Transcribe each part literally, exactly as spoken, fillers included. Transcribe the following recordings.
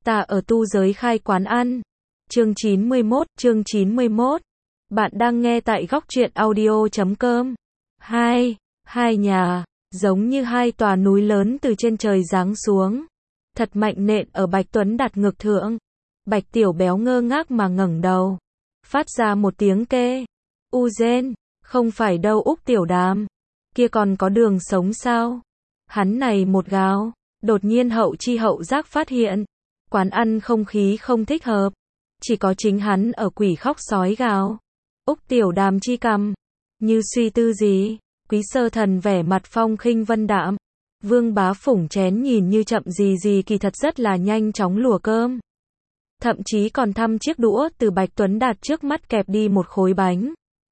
Ta ở tu giới khai quán ăn. Chương chín mươi mốt, chương chín mươi mốt. Bạn đang nghe tại góc truyện audio chấm com. Hai, hai nhà, giống như hai tòa núi lớn từ trên trời giáng xuống. Thật mạnh nện ở Bạch Tuấn Đạt ngực thượng. Bạch Tiểu Béo ngơ ngác mà ngẩng đầu. Phát ra một tiếng kê. U rên, không phải đâu Úc Tiểu Đàm. Kia còn có đường sống sao? Hắn này một gào. Đột nhiên hậu chi hậu giác phát hiện. Quán ăn không khí không thích hợp. Chỉ có chính hắn ở quỷ khóc sói gào. Úc Tiểu Đàm chi cằm. Như suy tư gì. Quý Sơ Thần vẻ mặt phong khinh vân đạm. Vương Bá phủng chén nhìn như chậm gì gì kỳ thật rất là nhanh chóng lùa cơm. Thậm chí còn thăm chiếc đũa từ Bạch Tuấn Đạt trước mắt kẹp đi một khối bánh.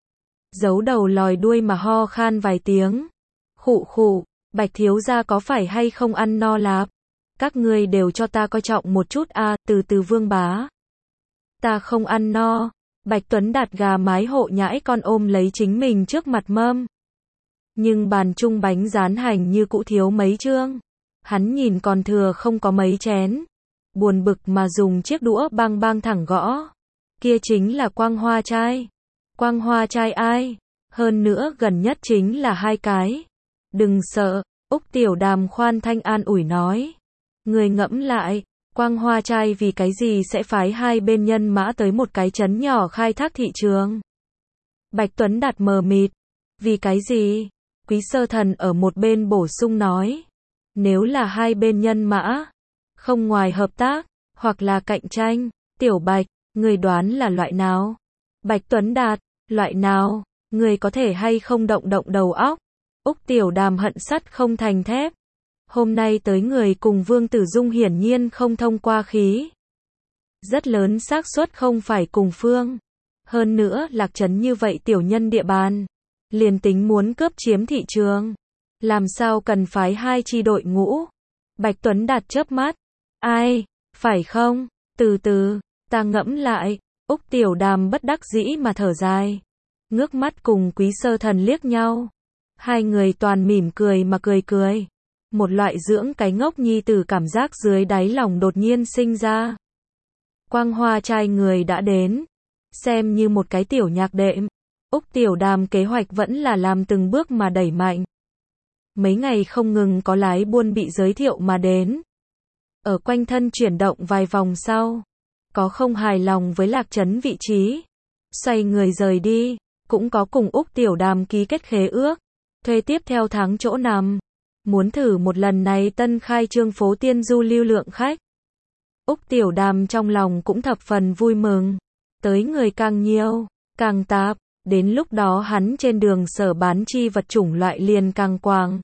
Giấu đầu lòi đuôi mà ho khan vài tiếng. Khụ khụ, Bạch thiếu gia có phải hay không ăn no lạp? Các ngươi đều cho ta coi trọng một chút a, à, từ từ Vương Bá. Ta không ăn no. Bạch Tuấn Đạt gà mái hộ nhãi con ôm lấy chính mình trước mặt mâm. Nhưng bàn chung bánh rán hành như cũ thiếu mấy chương. Hắn nhìn còn thừa không có mấy chén. Buồn bực mà dùng chiếc đũa bang bang thẳng gõ. Kia chính là Quang Hoa trai. Quang Hoa trai ai? Hơn nữa gần nhất chính là hai cái. Đừng sợ, Úc Tiểu Đàm khoan thanh an ủi nói. Người ngẫm lại, Quang Hoa trai vì cái gì sẽ phái hai bên nhân mã tới một cái trấn nhỏ khai thác thị trường? Bạch Tuấn Đạt mờ mịt. Vì cái gì? Quý Sơ Thần ở một bên bổ sung nói. Nếu là hai bên nhân mã, không ngoài hợp tác, hoặc là cạnh tranh, Tiểu Bạch, người đoán là loại nào? Bạch Tuấn Đạt, loại nào? Người có thể hay không động động đầu óc? Úc Tiểu Đàm hận sắt không thành thép. Hôm nay tới người cùng Vương Tử Dung hiển nhiên không thông qua khí. Rất lớn xác suất không phải cùng phương. Hơn nữa Lạc Trấn như vậy tiểu nhân địa bàn. Liền tính muốn cướp chiếm thị trường. Làm sao cần phái hai chi đội ngũ? Bạch Tuấn Đạt chớp mắt. Ai? Phải không? Từ từ, ta ngẫm lại. Úc Tiểu Đàm bất đắc dĩ mà thở dài. Ngước mắt cùng Quý Sơ Thần liếc nhau. Hai người toàn mỉm cười mà cười cười. Một loại dưỡng cái ngốc nhi tử cảm giác dưới đáy lòng đột nhiên sinh ra. Quang Hoa trai người đã đến. Xem như một cái tiểu nhạc đệm. Úc Tiểu Đàm kế hoạch vẫn là làm từng bước mà đẩy mạnh. Mấy ngày không ngừng có lái buôn bị giới thiệu mà đến. Ở quanh thân chuyển động vài vòng sau. Có không hài lòng với Lạc Trấn vị trí. Xoay người rời đi. Cũng có cùng Úc Tiểu Đàm ký kết khế ước. Thuê tiếp theo tháng chỗ nằm. Muốn thử một lần này tân khai trương phố Tiên Du lưu lượng khách. Úc Tiểu Đàm trong lòng cũng thập phần vui mừng. Tới người càng nhiều, càng tạp. Đến lúc đó hắn trên đường sở bán chi vật chủng loại liền càng quàng.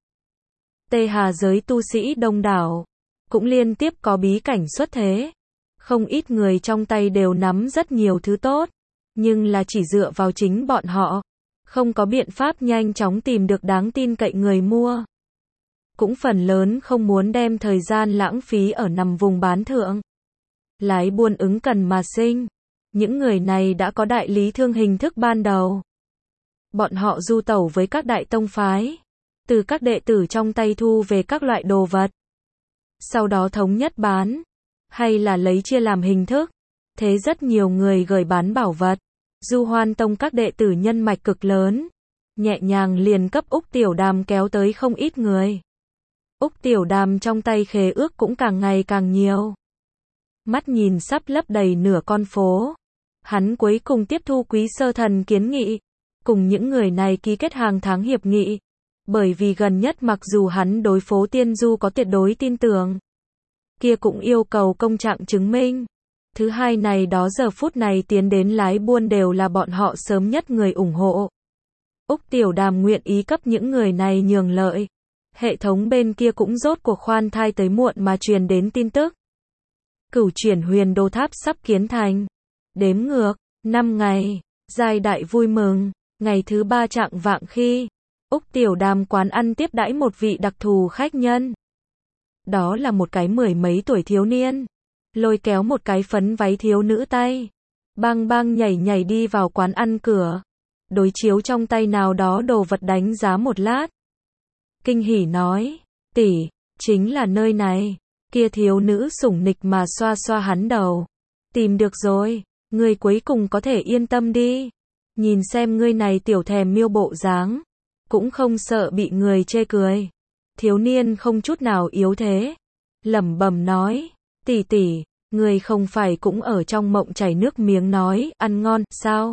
Tê Hà giới tu sĩ đông đảo. Cũng liên tiếp có bí cảnh xuất thế. Không ít người trong tay đều nắm rất nhiều thứ tốt. Nhưng là chỉ dựa vào chính bọn họ. Không có biện pháp nhanh chóng tìm được đáng tin cậy người mua. Cũng phần lớn không muốn đem thời gian lãng phí ở nằm vùng bán thượng. Lái buôn ứng cần mà sinh. Những người này đã có đại lý thương hình thức ban đầu. Bọn họ du tẩu với các đại tông phái. Từ các đệ tử trong tay thu về các loại đồ vật. Sau đó thống nhất bán. Hay là lấy chia làm hình thức. Thế rất nhiều người gửi bán bảo vật. Du Hoan Tông các đệ tử nhân mạch cực lớn. Nhẹ nhàng liền cấp Úc Tiểu Đàm kéo tới không ít người. Úc Tiểu Đàm trong tay khế ước cũng càng ngày càng nhiều. Mắt nhìn sắp lấp đầy nửa con phố. Hắn cuối cùng tiếp thu Quý Sơ Thần kiến nghị. Cùng những người này ký kết hàng tháng hiệp nghị. Bởi vì gần nhất mặc dù hắn đối phố Tiên Du có tuyệt đối tin tưởng. Kia cũng yêu cầu công trạng chứng minh. Thứ hai này đó giờ phút này tiến đến lái buôn đều là bọn họ sớm nhất người ủng hộ. Úc Tiểu Đàm nguyện ý cấp những người này nhường lợi. Hệ thống bên kia cũng rốt cuộc khoan thai tới muộn mà truyền đến tin tức. Cửu chuyển huyền đô tháp sắp kiến thành. Đếm ngược, năm ngày, giai đại vui mừng. Ngày thứ ba trạng vạng khi, Úc Tiểu Đàm quán ăn tiếp đãi một vị đặc thù khách nhân. Đó là một cái mười mấy tuổi thiếu niên. Lôi kéo một cái phấn váy thiếu nữ tay. Bang bang nhảy nhảy đi vào quán ăn cửa. Đối chiếu trong tay nào đó đồ vật đánh giá một lát. Kinh hỉ nói, tỷ, chính là nơi này. Kia thiếu nữ sủng nịch mà xoa xoa hắn đầu. Tìm được rồi, ngươi cuối cùng có thể yên tâm đi. Nhìn xem ngươi này tiểu thèm miêu bộ dáng, cũng không sợ bị người chê cười. Thiếu niên không chút nào yếu thế, lẩm bẩm nói, tỷ tỷ, ngươi không phải cũng ở trong mộng chảy nước miếng nói, ăn ngon, sao?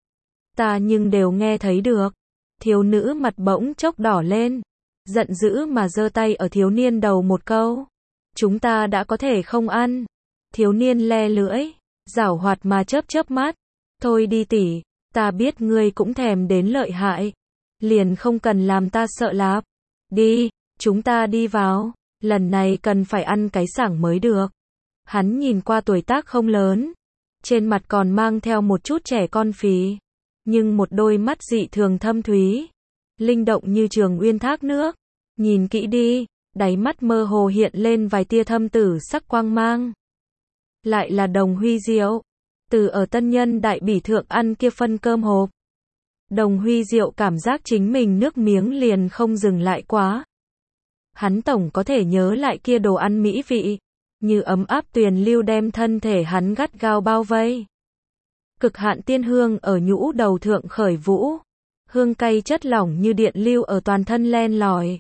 Ta nhưng đều nghe thấy được. Thiếu nữ mặt bỗng chốc đỏ lên, giận dữ mà giơ tay ở thiếu niên đầu một câu. Chúng ta đã có thể không ăn. Thiếu niên le lưỡi, giảo hoạt mà chớp chớp mắt. Thôi đi tỷ, ta biết ngươi cũng thèm đến lợi hại. Liền không cần làm ta sợ lắm. Đi, chúng ta đi vào. Lần này cần phải ăn cái sảng mới được. Hắn nhìn qua tuổi tác không lớn, trên mặt còn mang theo một chút trẻ con phì, nhưng một đôi mắt dị thường thâm thúy, linh động như trường uyên thác nước. Nhìn kỹ đi, đáy mắt mơ hồ hiện lên vài tia thâm tử sắc quang mang. Lại là Đồng Huy Diệu, từ ở Tân Nhân Đại Bỉ thượng ăn kia phân cơm hộp. Đồng Huy Diệu cảm giác chính mình nước miếng liền không dừng lại quá. Hắn tổng có thể nhớ lại kia đồ ăn mỹ vị, như ấm áp tuyền lưu đem thân thể hắn gắt gao bao vây. Cực hạn tiên hương ở nhũ đầu thượng khởi vũ, hương cay chất lỏng như điện lưu ở toàn thân len lỏi.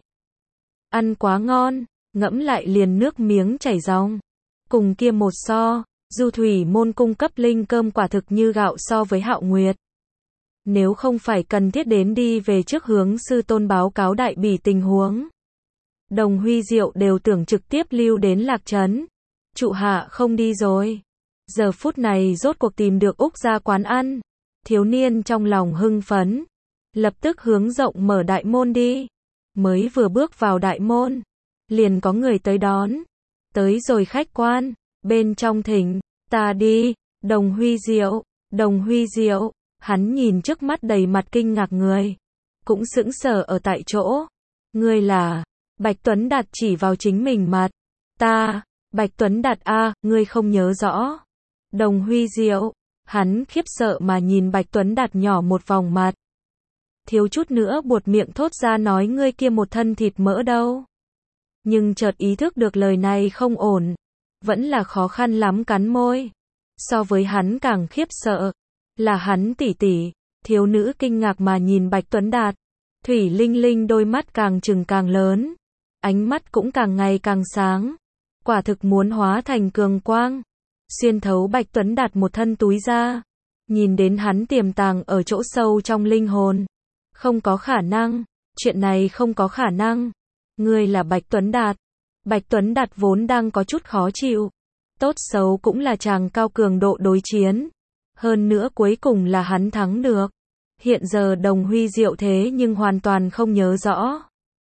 Ăn quá ngon, ngẫm lại liền nước miếng chảy ròng. Cùng kia một so, Du Thủy Môn cung cấp linh cơm quả thực như gạo so với Hạo Nguyệt. Nếu không phải cần thiết đến đi về trước hướng sư tôn báo cáo Đại Bỉ tình huống, Đồng Huy Diệu đều tưởng trực tiếp lưu đến Lạc Trấn. Trụ hạ không đi rồi. Giờ phút này rốt cuộc tìm được Úc ra quán ăn. Thiếu niên trong lòng hưng phấn, lập tức hướng rộng mở đại môn đi. Mới vừa bước vào đại môn, liền có người tới đón. Tới rồi khách quan, bên trong thỉnh, ta đi, Đồng Huy Diệu, Đồng Huy Diệu. Hắn nhìn trước mắt đầy mặt kinh ngạc người, cũng sững sờ ở tại chỗ. Ngươi là? Bạch Tuấn Đạt chỉ vào chính mình mặt. Ta, Bạch Tuấn Đạt a, ngươi không nhớ rõ. Đồng Huy Diệu, hắn khiếp sợ mà nhìn Bạch Tuấn Đạt nhỏ một vòng mặt. Thiếu chút nữa buột miệng thốt ra nói ngươi kia một thân thịt mỡ đâu. Nhưng chợt ý thức được lời này không ổn, vẫn là khó khăn lắm cắn môi. So với hắn càng khiếp sợ, là hắn tỷ tỷ. Thiếu nữ kinh ngạc mà nhìn Bạch Tuấn Đạt. Thủy linh linh đôi mắt càng trừng càng lớn, ánh mắt cũng càng ngày càng sáng, quả thực muốn hóa thành cường quang, xuyên thấu Bạch Tuấn Đạt một thân túi ra, nhìn đến hắn tiềm tàng ở chỗ sâu trong linh hồn. Không có khả năng, chuyện này không có khả năng. Ngươi là Bạch Tuấn Đạt. Bạch Tuấn Đạt vốn đang có chút khó chịu, tốt xấu cũng là chàng cao cường độ đối chiến, hơn nữa cuối cùng là hắn thắng được. Hiện giờ Đồng Huy Diệu thế nhưng hoàn toàn không nhớ rõ.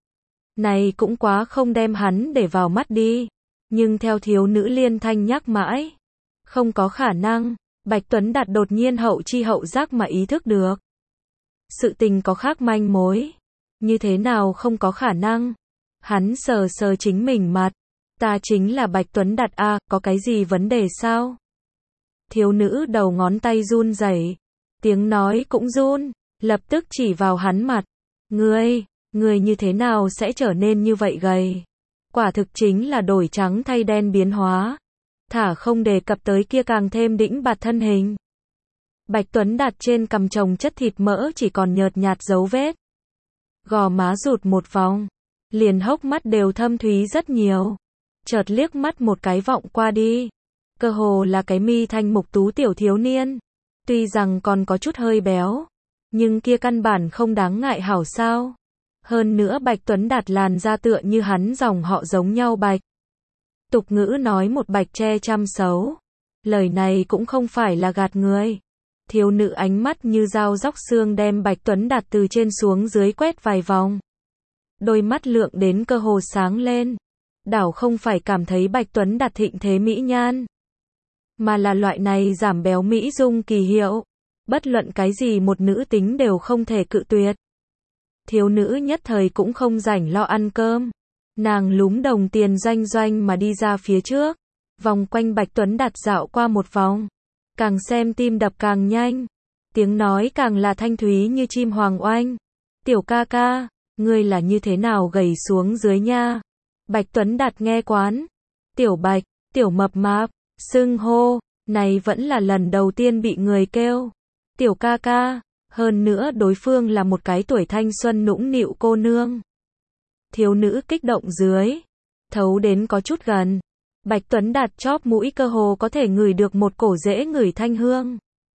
Này cũng quá không đem hắn để vào mắt đi. Nhưng theo thiếu nữ liên thanh nhắc mãi, không có khả năng. Bạch Tuấn Đạt đột nhiên hậu chi hậu giác mà ý thức được. Sự tình có khác manh mối. Như thế nào không có khả năng? Hắn sờ sờ chính mình mặt. Ta chính là Bạch Tuấn Đạt a, có cái gì vấn đề sao? Thiếu nữ đầu ngón tay run rẩy, tiếng nói cũng run, lập tức chỉ vào hắn mặt. Ngươi, ngươi như thế nào sẽ trở nên như vậy gầy? Quả thực chính là đổi trắng thay đen biến hóa. Thả không đề cập tới kia càng thêm đĩnh bạt thân hình. Bạch Tuấn Đạt trên cằm chồng chất thịt mỡ chỉ còn nhợt nhạt dấu vết. Gò má rụt một vòng, liền hốc mắt đều thâm thúy rất nhiều. Chợt liếc mắt một cái vọng qua đi, cơ hồ là cái mi thanh mục tú tiểu thiếu niên. Tuy rằng còn có chút hơi béo, nhưng kia căn bản không đáng ngại hảo sao. Hơn nữa Bạch Tuấn Đạt làn da tựa như hắn dòng họ giống nhau bạch. Tục ngữ nói một bạch che trăm xấu. Lời này cũng không phải là gạt người. Thiếu nữ ánh mắt như dao róc xương đem Bạch Tuấn Đạt từ trên xuống dưới quét vài vòng. Đôi mắt lượng đến cơ hồ sáng lên. Đảo không phải cảm thấy Bạch Tuấn Đạt thịnh thế mỹ nhan, mà là loại này giảm béo mỹ dung kỳ hiệu. Bất luận cái gì một nữ tính đều không thể cự tuyệt. Thiếu nữ nhất thời cũng không rảnh lo ăn cơm. Nàng lúm đồng tiền doanh doanh mà đi ra phía trước, vòng quanh Bạch Tuấn Đạt dạo qua một vòng. Càng xem tim đập càng nhanh, tiếng nói càng là thanh thúy như chim hoàng oanh. Tiểu ca ca, ngươi là như thế nào gầy xuống dưới nha? Bạch Tuấn Đạt nghe quán, Tiểu Bạch, Tiểu Mập Mạp, xưng hô, này vẫn là lần đầu tiên bị người kêu. Tiểu ca ca, hơn nữa đối phương là một cái tuổi thanh xuân nũng nịu cô nương. Thiếu nữ kích động dưới, thấu đến có chút gần. Bạch Tuấn Đạt chóp mũi cơ hồ có thể ngửi được một cổ rễ ngửi thanh hương.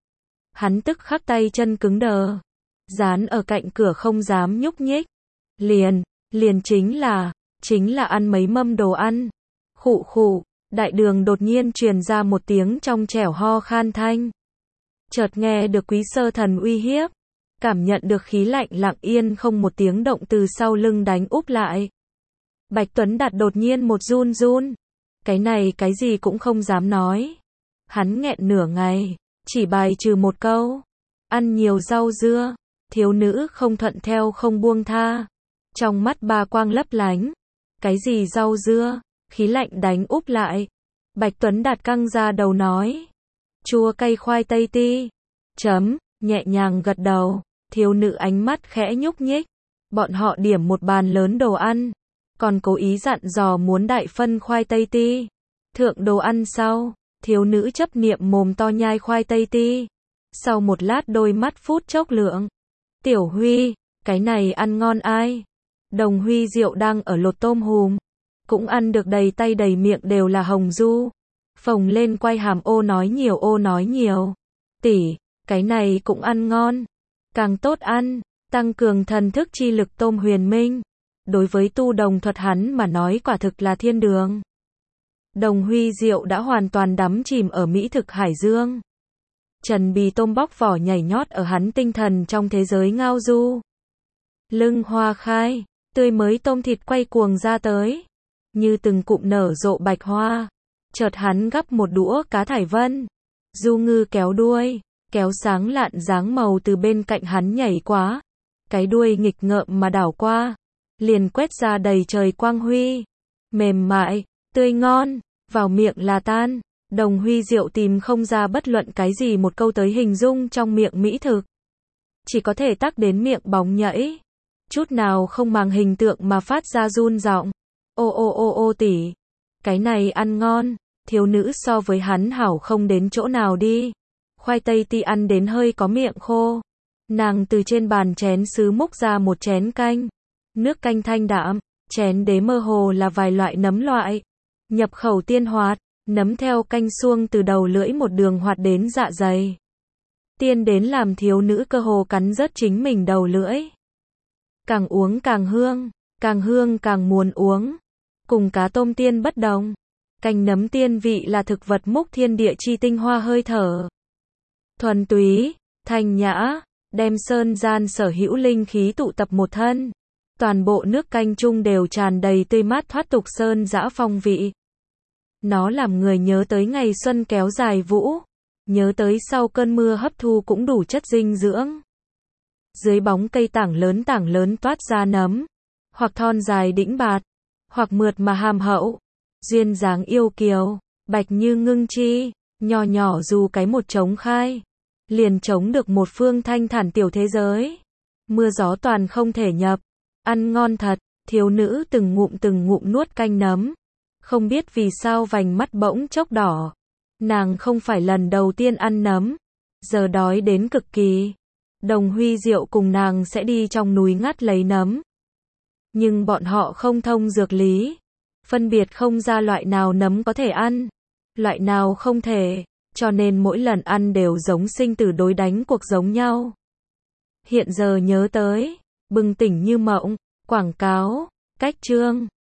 Hắn tức khắc tay chân cứng đờ, dán ở cạnh cửa không dám nhúc nhích. Liền, liền chính là, chính là ăn mấy mâm đồ ăn. Khụ khụ, đại đường đột nhiên truyền ra một tiếng trong trẻo ho khan thanh. Chợt nghe được Quý Sơ Thần uy hiếp, cảm nhận được khí lạnh lặng yên không một tiếng động từ sau lưng đánh úp lại. Bạch Tuấn Đạt đột nhiên một run run, cái này cái gì cũng không dám nói. Hắn nghẹn nửa ngày, chỉ bài trừ một câu, ăn nhiều rau dưa. Thiếu nữ không thuận theo không buông tha, trong mắt ba quang lấp lánh. Cái gì rau dưa, khí lạnh đánh úp lại. Bạch Tuấn Đạt căng ra đầu nói, chua cay khoai tây ti. Chấm, nhẹ nhàng gật đầu, thiếu nữ ánh mắt khẽ nhúc nhích. Bọn họ điểm một bàn lớn đồ ăn, còn cố ý dặn dò muốn đại phân khoai tây ti. Thượng đồ ăn sau, thiếu nữ chấp niệm mồm to nhai khoai tây ti. Sau một lát đôi mắt phút chốc lượng. Tiểu Huy, cái này ăn ngon ai? Đồng Huy Diệu đang ở lột tôm hùm, cũng ăn được đầy tay đầy miệng đều là hồng du. Phồng lên quay hàm ô nói nhiều ô nói nhiều. Tỷ, cái này cũng ăn ngon. Càng tốt ăn, tăng cường thần thức chi lực tôm huyền minh. Đối với tu đồng thuật hắn mà nói quả thực là thiên đường. Đồng Huy Diệu đã hoàn toàn đắm chìm ở mỹ thực hải dương. Trần bì tôm bóc vỏ nhảy nhót ở hắn tinh thần trong thế giới ngao du. Lưng hoa khai, tươi mới tôm thịt quay cuồng ra tới, như từng cụm nở rộ bạch hoa. Chợt hắn gắp một đũa cá thải vân. Du ngư kéo đuôi, kéo sáng lạn dáng màu từ bên cạnh hắn nhảy quá. Cái đuôi nghịch ngợm mà đảo qua, liền quét ra đầy trời quang huy. Mềm mại, tươi ngon, vào miệng là tan. Đồng Huy Diệu tìm không ra bất luận cái gì một câu tới hình dung trong miệng mỹ thực. Chỉ có thể tắc đến miệng bóng nhảy. Chút nào không màng hình tượng mà phát ra run giọng. Ô ô ô ô tỷ, cái này ăn ngon. Thiếu nữ so với hắn hảo không đến chỗ nào đi. Khoai tây ti ăn đến hơi có miệng khô. Nàng từ trên bàn chén sứ múc ra một chén canh. Nước canh thanh đạm, chén đế mơ hồ là vài loại nấm loại. Nhập khẩu tiên hoạt, nấm theo canh xuông từ đầu lưỡi một đường hoạt đến dạ dày. Tiên đến làm thiếu nữ cơ hồ cắn rớt chính mình đầu lưỡi. Càng uống càng hương, càng hương càng muốn uống. Cùng cá tôm tiên bất đồng. Canh nấm tiên vị là thực vật múc thiên địa chi tinh hoa hơi thở. Thuần túy, thanh nhã, đem sơn gian sở hữu linh khí tụ tập một thân. Toàn bộ nước canh chung đều tràn đầy tươi mát thoát tục sơn dã phong vị. Nó làm người nhớ tới ngày xuân kéo dài vũ, nhớ tới sau cơn mưa hấp thu cũng đủ chất dinh dưỡng. Dưới bóng cây tảng lớn tảng lớn toát ra nấm, hoặc thon dài đĩnh bạt, hoặc mượt mà hàm hậu, duyên dáng yêu kiều, bạch như ngưng chi, nhỏ nhỏ dù cái một trống khai, liền chống được một phương thanh thản tiểu thế giới. Mưa gió toàn không thể nhập, ăn ngon thật, thiếu nữ từng ngụm từng ngụm nuốt canh nấm. Không biết vì sao vành mắt bỗng chốc đỏ. Nàng không phải lần đầu tiên ăn nấm, giờ đói đến cực kỳ. Đồng Huy Diệu cùng nàng sẽ đi trong núi ngắt lấy nấm. Nhưng bọn họ không thông dược lý, phân biệt không ra loại nào nấm có thể ăn, loại nào không thể, cho nên mỗi lần ăn đều giống sinh tử đối đánh cuộc giống nhau. Hiện giờ nhớ tới, bừng tỉnh như mộng, quảng cáo, cách chương.